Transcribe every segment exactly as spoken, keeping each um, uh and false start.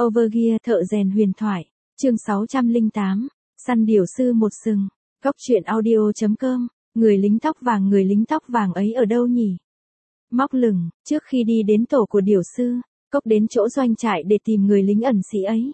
Overgear thợ rèn huyền thoại. Chương sáu trăm lẻ tám. Săn điểu sư một sừng. Góc truyện audio chấm com. Người lính tóc vàng người lính tóc vàng ấy ở đâu nhỉ? Móc lửng, trước khi đi đến tổ của điểu sư, Cốc đến chỗ doanh trại để tìm người lính ẩn sĩ ấy.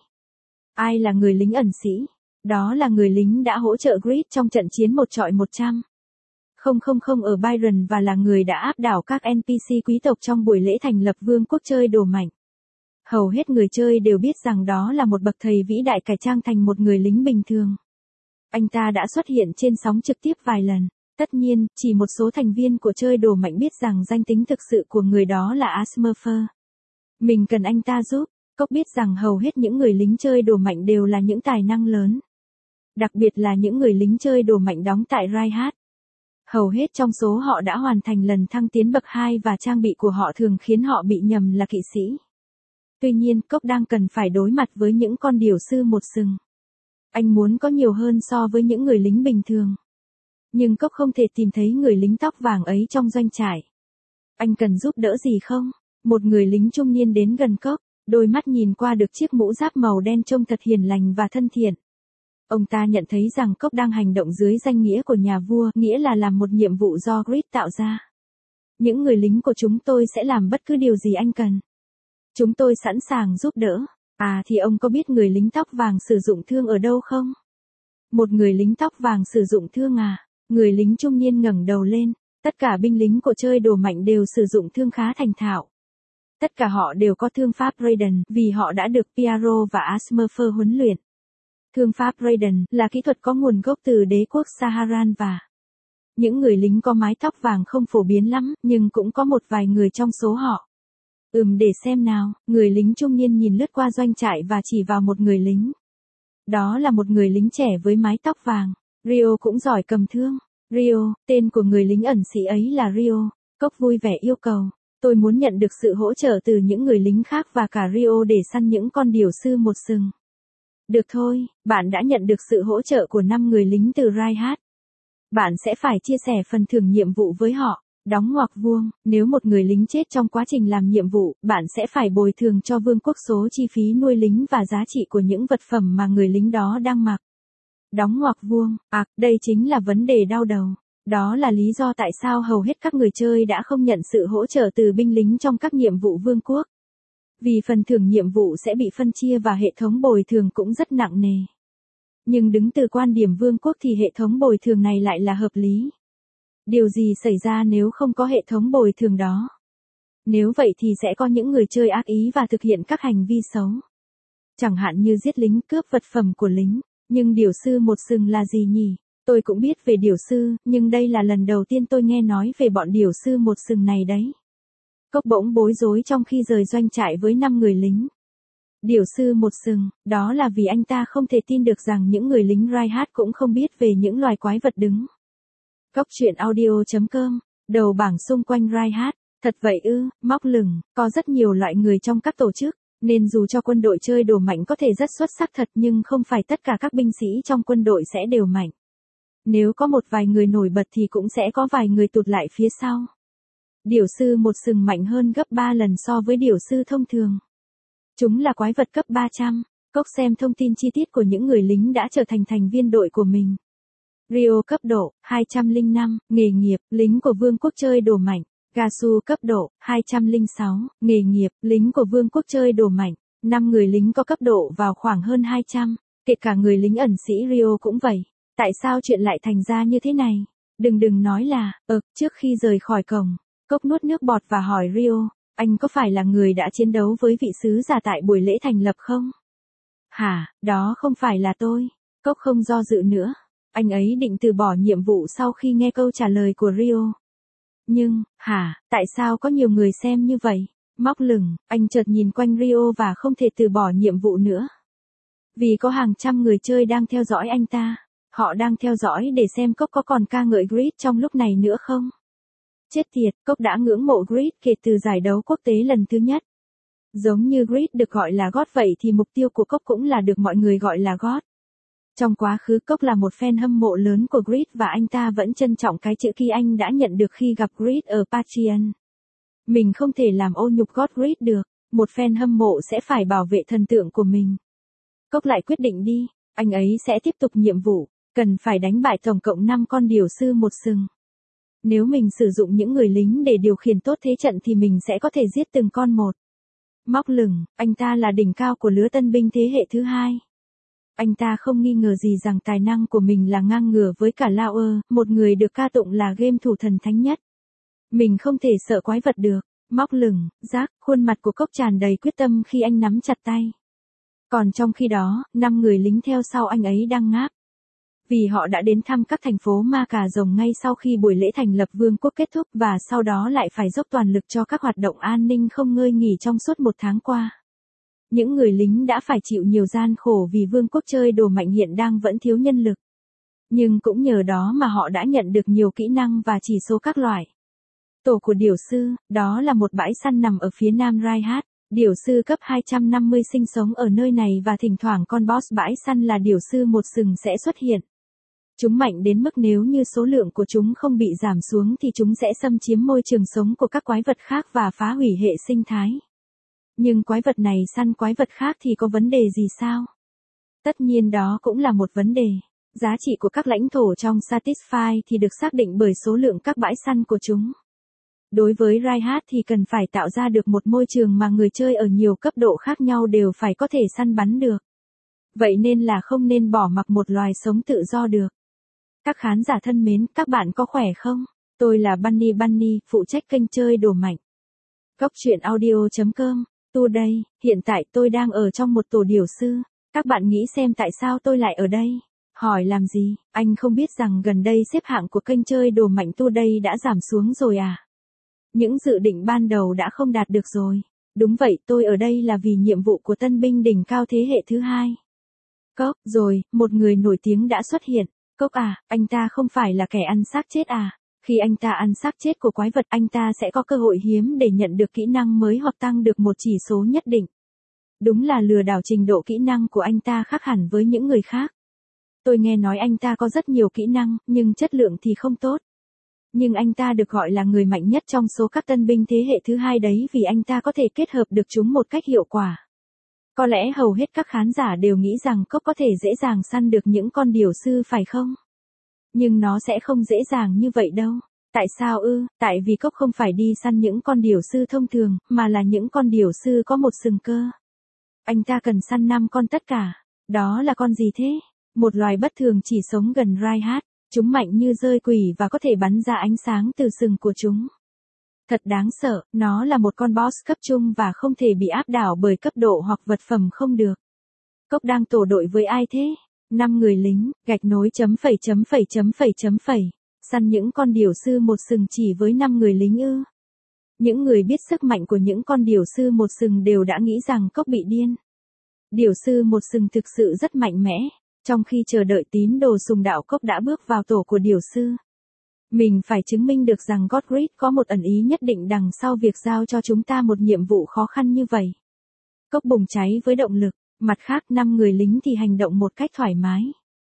Ai là người lính ẩn sĩ? Đó là người lính đã hỗ trợ Grid trong trận chiến một trọi một trăm. Không không không ở Byron và là người đã áp đảo các en pê xê quý tộc trong buổi lễ thành lập vương quốc chơi đồ mạnh. Hầu hết người chơi đều biết rằng đó là một bậc thầy vĩ đại cải trang thành một người lính bình thường. Anh ta đã xuất hiện trên sóng trực tiếp vài lần. Tất nhiên, chỉ một số thành viên của chơi đồ mạnh biết rằng danh tính thực sự của người đó là Asmurfer. Mình cần anh ta giúp. Cốc biết rằng hầu hết những người lính chơi đồ mạnh đều là những tài năng lớn. Đặc biệt là những người lính chơi đồ mạnh đóng tại Reinhardt. Hầu hết trong số họ đã hoàn thành lần thăng tiến bậc hai và trang bị của họ thường khiến họ bị nhầm là kỵ sĩ. Tuy nhiên, Cốc đang cần phải đối mặt với những con điểu sư một sừng. Anh muốn có nhiều hơn so với những người lính bình thường. Nhưng Cốc không thể tìm thấy người lính tóc vàng ấy trong doanh trại. Anh cần giúp đỡ gì không? Một người lính trung niên đến gần Cốc, đôi mắt nhìn qua được chiếc mũ giáp màu đen trông thật hiền lành và thân thiện. Ông ta nhận thấy rằng Cốc đang hành động dưới danh nghĩa của nhà vua, nghĩa là làm một nhiệm vụ do Grid tạo ra. Những người lính của chúng tôi sẽ làm bất cứ điều gì anh cần. Chúng tôi sẵn sàng giúp đỡ. À thì ông có biết người lính tóc vàng sử dụng thương ở đâu không? Một người lính tóc vàng sử dụng thương à? Người lính trung niên ngẩng đầu lên. Tất cả binh lính của chơi đồ mạnh đều sử dụng thương khá thành thạo. Tất cả họ đều có thương pháp Raiden vì họ đã được Piaro và Asmurfer huấn luyện. Thương pháp Raiden là kỹ thuật có nguồn gốc từ đế quốc Saharan và những người lính có mái tóc vàng không phổ biến lắm, nhưng cũng có một vài người trong số họ. Ừm để xem nào, người lính trung niên nhìn lướt qua doanh trại và chỉ vào một người lính. Đó là một người lính trẻ với mái tóc vàng. Rio cũng giỏi cầm thương. Rio, tên của người lính ẩn sĩ ấy là Rio. Cốc vui vẻ yêu cầu. Tôi muốn nhận được sự hỗ trợ từ những người lính khác và cả Rio để săn những con điểu sư một sừng. Được thôi, bạn đã nhận được sự hỗ trợ của năm người lính từ Reinhardt. Bạn sẽ phải chia sẻ phần thưởng nhiệm vụ với họ. Đóng ngoặc vuông, nếu một người lính chết trong quá trình làm nhiệm vụ, bạn sẽ phải bồi thường cho vương quốc số chi phí nuôi lính và giá trị của những vật phẩm mà người lính đó đang mặc. Đóng ngoặc vuông, à, đây chính là vấn đề đau đầu. Đó là lý do tại sao hầu hết các người chơi đã không nhận sự hỗ trợ từ binh lính trong các nhiệm vụ vương quốc. Vì phần thưởng nhiệm vụ sẽ bị phân chia và hệ thống bồi thường cũng rất nặng nề. Nhưng đứng từ quan điểm vương quốc thì hệ thống bồi thường này lại là hợp lý. Điều gì xảy ra nếu không có hệ thống bồi thường đó? Nếu vậy thì sẽ có những người chơi ác ý và thực hiện các hành vi xấu. Chẳng hạn như giết lính, cướp vật phẩm của lính. Nhưng điểu sư một sừng là gì nhỉ? Tôi cũng biết về điểu sư, nhưng đây là lần đầu tiên tôi nghe nói về bọn điểu sư một sừng này đấy. Cốc bỗng bối rối trong khi rời doanh trại với năm người lính. Điểu sư một sừng, đó là vì anh ta không thể tin được rằng những người lính Reinhardt cũng không biết về những loài quái vật đứng. Góc truyện audio chấm com, đầu bảng xung quanh Reinhardt. Thật vậy ư? Móc lửng, có rất nhiều loại người trong các tổ chức, nên dù cho quân đội chơi đồ mạnh có thể rất xuất sắc thật nhưng không phải tất cả các binh sĩ trong quân đội sẽ đều mạnh. Nếu có một vài người nổi bật thì cũng sẽ có vài người tụt lại phía sau. Điểu sư một sừng mạnh hơn gấp ba lần so với điểu sư thông thường. Chúng là quái vật cấp ba trăm. Cốc xem thông tin chi tiết của những người lính đã trở thành thành viên đội của mình. Rio cấp độ hai trăm lẻ năm, nghề nghiệp, lính của vương quốc chơi đồ mạnh. Gasu cấp độ hai trăm lẻ sáu, nghề nghiệp, lính của vương quốc chơi đồ mạnh. năm người lính có cấp độ vào khoảng hơn hai trăm, kể cả người lính ẩn sĩ Rio cũng vậy. Tại sao chuyện lại thành ra như thế này? Đừng đừng nói là, ờ, trước khi rời khỏi cổng, Cốc nuốt nước bọt và hỏi Rio, anh có phải là người đã chiến đấu với vị sứ giả tại buổi lễ thành lập không? Hả, đó không phải là tôi. Cốc không do dự nữa. Anh ấy định từ bỏ nhiệm vụ sau khi nghe câu trả lời của Rio. Nhưng, hả, tại sao có nhiều người xem như vậy? Móc lửng, anh chợt nhìn quanh Rio và không thể từ bỏ nhiệm vụ nữa. Vì có hàng trăm người chơi đang theo dõi anh ta. Họ đang theo dõi để xem Cốc có còn ca ngợi Grid trong lúc này nữa không? Chết tiệt, Cốc đã ngưỡng mộ Grid kể từ giải đấu quốc tế lần thứ nhất. Giống như Grid được gọi là God vậy thì mục tiêu của Cốc cũng là được mọi người gọi là God. Trong quá khứ Cốc là một fan hâm mộ lớn của Grid và anh ta vẫn trân trọng cái chữ ký anh đã nhận được khi gặp Grid ở Patreon. Mình không thể làm ô nhục God Grid được. Một fan hâm mộ sẽ phải bảo vệ thần tượng của mình. Cốc lại quyết định đi, anh ấy sẽ tiếp tục nhiệm vụ, cần phải đánh bại tổng cộng năm con điểu sư một sừng. Nếu mình sử dụng những người lính để điều khiển tốt thế trận thì mình sẽ có thể giết từng con một. Móc lửng, anh ta là đỉnh cao của lứa tân binh thế hệ thứ hai. Anh ta không nghi ngờ gì rằng tài năng của mình là ngang ngửa với cả Lao ơ, một người được ca tụng là game thủ thần thánh nhất. Mình không thể sợ quái vật được. Móc lửng, rác, khuôn mặt của Cốc tràn đầy quyết tâm khi anh nắm chặt tay. Còn trong khi đó, năm người lính theo sau anh ấy đang ngáp. Vì họ đã đến thăm các thành phố Ma Cà Rồng ngay sau khi buổi lễ thành lập vương quốc kết thúc và sau đó lại phải dốc toàn lực cho các hoạt động an ninh không ngơi nghỉ trong suốt một tháng qua. Những người lính đã phải chịu nhiều gian khổ vì vương quốc chơi đồ mạnh hiện đang vẫn thiếu nhân lực. Nhưng cũng nhờ đó mà họ đã nhận được nhiều kỹ năng và chỉ số các loại. Tổ của điểu sư, đó là một bãi săn nằm ở phía nam Raihat. Điểu sư cấp hai trăm năm mươi sinh sống ở nơi này và thỉnh thoảng con boss bãi săn là điểu sư một sừng sẽ xuất hiện. Chúng mạnh đến mức nếu như số lượng của chúng không bị giảm xuống thì chúng sẽ xâm chiếm môi trường sống của các quái vật khác và phá hủy hệ sinh thái. Nhưng quái vật này săn quái vật khác thì có vấn đề gì sao? Tất nhiên đó cũng là một vấn đề. Giá trị của các lãnh thổ trong Satisfy thì được xác định bởi số lượng các bãi săn của chúng. Đối với Raihat thì cần phải tạo ra được một môi trường mà người chơi ở nhiều cấp độ khác nhau đều phải có thể săn bắn được. Vậy nên là không nên bỏ mặc một loài sống tự do được. Các khán giả thân mến, các bạn có khỏe không? Tôi là Bunny Bunny, phụ trách kênh chơi đồ mạnh. Cốc truyện audio chấm com, tôi đây, hiện tại tôi đang ở trong một tổ điểu sư. Các bạn nghĩ xem tại sao tôi lại ở đây? Hỏi làm gì, anh không biết rằng gần đây xếp hạng của kênh chơi đồ mạnh tôi đây đã giảm xuống rồi à? Những dự định ban đầu đã không đạt được rồi. Đúng vậy, tôi ở đây là vì nhiệm vụ của tân binh đỉnh cao thế hệ thứ hai. Cốc, rồi, một người nổi tiếng đã xuất hiện. Cốc à, anh ta không phải là kẻ ăn xác chết à? Khi anh ta ăn xác chết của quái vật, anh ta sẽ có cơ hội hiếm để nhận được kỹ năng mới hoặc tăng được một chỉ số nhất định. Đúng là lừa đảo, trình độ kỹ năng của anh ta khác hẳn với những người khác. Tôi nghe nói anh ta có rất nhiều kỹ năng, nhưng chất lượng thì không tốt. Nhưng anh ta được gọi là người mạnh nhất trong số các tân binh thế hệ thứ hai đấy vì anh ta có thể kết hợp được chúng một cách hiệu quả. Có lẽ hầu hết các khán giả đều nghĩ rằng Cốc có thể dễ dàng săn được những con điểu sư phải không? Nhưng nó sẽ không dễ dàng như vậy đâu. Tại sao ư? Tại vì Cốc không phải đi săn những con điểu sư thông thường, mà là những con điểu sư có một sừng cơ. Anh ta cần săn năm con tất cả. Đó là con gì thế? Một loài bất thường chỉ sống gần Raihat. Chúng mạnh như rơi quỷ và có thể bắn ra ánh sáng từ sừng của chúng. Thật đáng sợ, nó là một con boss cấp trung và không thể bị áp đảo bởi cấp độ hoặc vật phẩm không được. Cốc đang tổ đội với ai thế? năm người lính, gạch nối chấm phẩy chấm phẩy chấm phẩy chấm phẩy. Săn những con điểu sư một sừng chỉ với năm người lính ư? Những người biết sức mạnh của những con điểu sư một sừng đều đã nghĩ rằng Cốc bị điên. Điểu sư một sừng thực sự rất mạnh mẽ. Trong khi chờ đợi tín đồ sùng đạo, Cốc đã bước vào tổ của điểu sư. Mình phải chứng minh được rằng Godric có một ẩn ý nhất định đằng sau việc giao cho chúng ta một nhiệm vụ khó khăn như vậy. Cốc bùng cháy với động lực, mặt khác năm người lính thì hành động một cách thoải mái.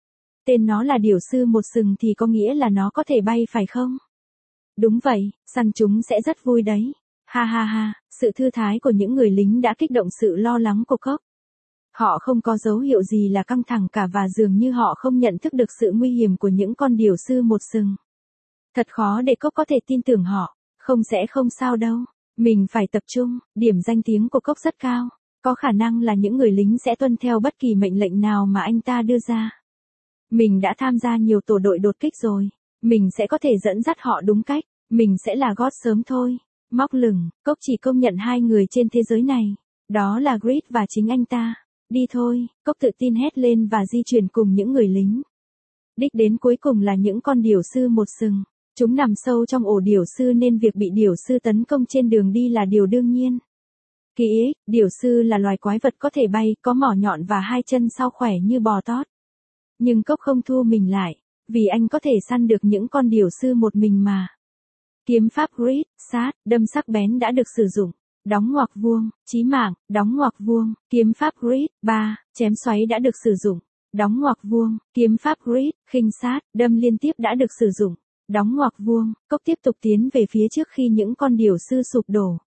Tên nó là điểu sư một sừng thì có nghĩa là nó có thể bay phải không? Đúng vậy, săn chúng sẽ rất vui đấy. Ha ha ha, sự thư thái của những người lính đã kích động sự lo lắng của Cốc. Họ không có dấu hiệu gì là căng thẳng cả và dường như họ không nhận thức được sự nguy hiểm của những con điểu sư một sừng. Thật khó để Cốc có thể tin tưởng họ, không sẽ không sao đâu, mình phải tập trung, điểm danh tiếng của Cốc rất cao, có khả năng là những người lính sẽ tuân theo bất kỳ mệnh lệnh nào mà anh ta đưa ra. Mình đã tham gia nhiều tổ đội đột kích rồi, mình sẽ có thể dẫn dắt họ đúng cách, mình sẽ là God sớm thôi. Móc lửng, Cốc chỉ công nhận hai người trên thế giới này, đó là Grid và chính anh ta. Đi thôi, Cốc tự tin hét lên và di chuyển cùng những người lính. Đích đến cuối cùng là những con điểu sư một sừng. Chúng nằm sâu trong ổ điểu sư nên việc bị điểu sư tấn công trên đường đi là điều đương nhiên. Ký ích, điểu sư là loài quái vật có thể bay, có mỏ nhọn và hai chân sau khỏe như bò tót. Nhưng Cốc không thua mình lại, vì anh có thể săn được những con điểu sư một mình mà. Kiếm pháp Grid, sát, đâm sắc bén đã được sử dụng. Đóng ngoặc vuông, chí mạng, đóng ngoặc vuông, kiếm pháp Grid, ba, chém xoáy đã được sử dụng. Đóng ngoặc vuông, kiếm pháp Grid, khinh sát, đâm liên tiếp đã được sử dụng. Đóng ngoặc vuông, Cốc tiếp tục tiến về phía trước khi những con điểu sư sụp đổ.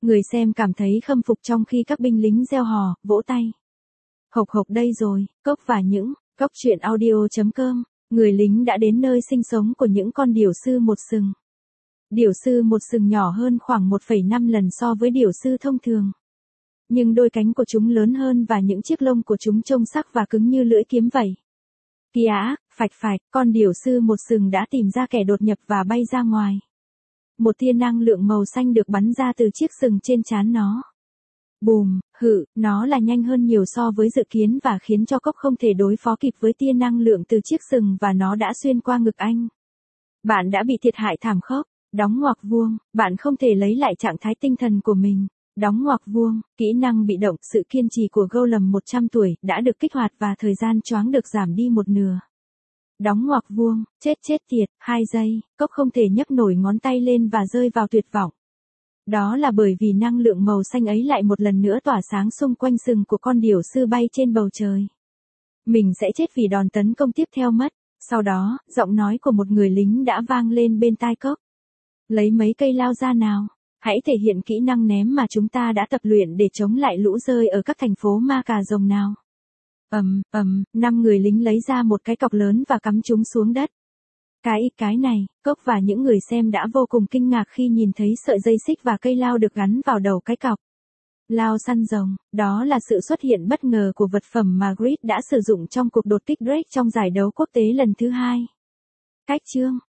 Người xem cảm thấy khâm phục trong khi các binh lính reo hò, vỗ tay. Hộc hộc đây rồi, cốc và những, cốc truyện audio.com, người lính đã đến nơi sinh sống của những con điểu sư một sừng. Điểu sư một sừng nhỏ hơn khoảng một phẩy năm lần so với điểu sư thông thường. Nhưng đôi cánh của chúng lớn hơn và những chiếc lông của chúng trông sắc và cứng như lưỡi kiếm vậy. Kìa, phạch phạch, con điểu sư một sừng đã tìm ra kẻ đột nhập và bay ra ngoài. Một tia năng lượng màu xanh được bắn ra từ chiếc sừng trên trán nó. Bùm, hự, nó là nhanh hơn nhiều so với dự kiến và khiến cho cốc không thể đối phó kịp với tia năng lượng từ chiếc sừng và nó đã xuyên qua ngực anh. Bạn đã bị thiệt hại thảm khốc. Đóng ngoặc vuông, bạn không thể lấy lại trạng thái tinh thần của mình. Đóng ngoặc vuông, kỹ năng bị động, sự kiên trì của Golem một trăm tuổi đã được kích hoạt và thời gian choáng được giảm đi một nửa. Đóng ngoặc vuông, chết chết tiệt, hai giây, cốc không thể nhấc nổi ngón tay lên và rơi vào tuyệt vọng. Đó là bởi vì năng lượng màu xanh ấy lại một lần nữa tỏa sáng xung quanh sừng của con điểu sư bay trên bầu trời. Mình sẽ chết vì đòn tấn công tiếp theo mất. Sau đó, giọng nói của một người lính đã vang lên bên tai cốc. Lấy mấy cây lao ra nào. Hãy thể hiện kỹ năng ném mà chúng ta đã tập luyện để chống lại lũ rơi ở các thành phố ma cà rồng nào. Ầm, ầm, năm người lính lấy ra một cái cọc lớn và cắm chúng xuống đất. Cái cái này, cốc và những người xem đã vô cùng kinh ngạc khi nhìn thấy sợi dây xích và cây lao được gắn vào đầu cái cọc. Lao săn rồng, đó là sự xuất hiện bất ngờ của vật phẩm mà Grid đã sử dụng trong cuộc đột kích Drake trong giải đấu quốc tế lần thứ hai. Cách chương